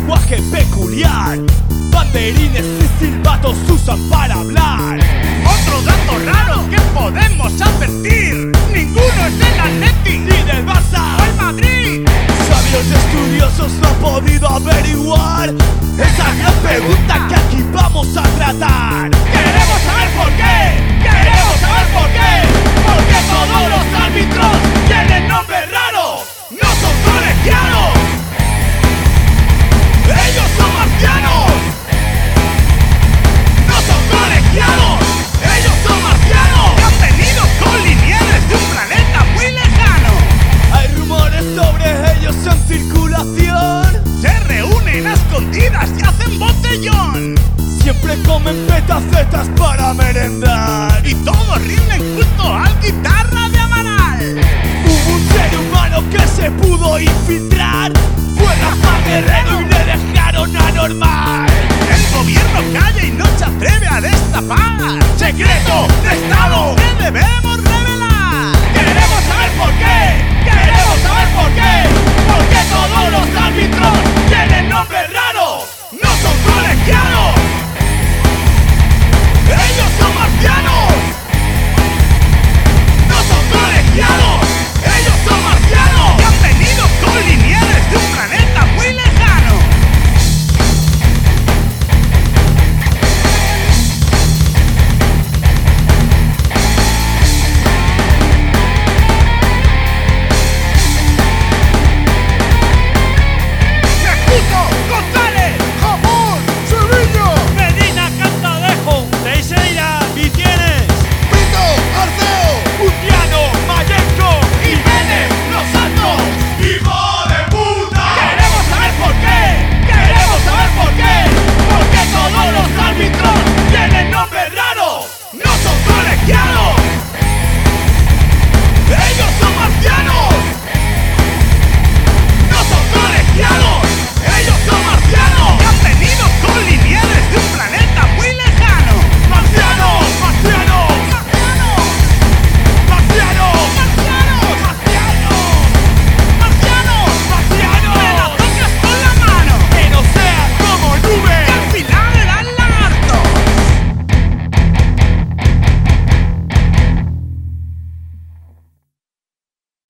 lenguaje peculiar. Banderines y silbatos usan para hablar. Otro dato raro que podemos advertir: ninguno es del Atleti, ni del Barça o el Madrid. Sabios y estudiosos no han podido averiguar esa gran pregunta que aquí vamos a tratar. Queremos saber por qué, queremos saber por qué. Porque todos los árbitros tienen nombre raro, no son colegiados. Ellos son marcianos, no son colegiados. Ellos son marcianos, que han venido con linieres de un planeta muy lejano. Hay rumores sobre ellos en circulación. Se reúnen a escondidas y hacen botellón. Siempre comen petacetas para merendar. Y todos rinden culto al Guitarra de Amaral. Hubo un ser humano que se pudo infiltrar. Fue Rafa Guerrero y le dejaron anormal. El gobierno calla y no se atreve a destapar secreto de Estado que debemos revelar. Queremos saber por qué, queremos saber por qué.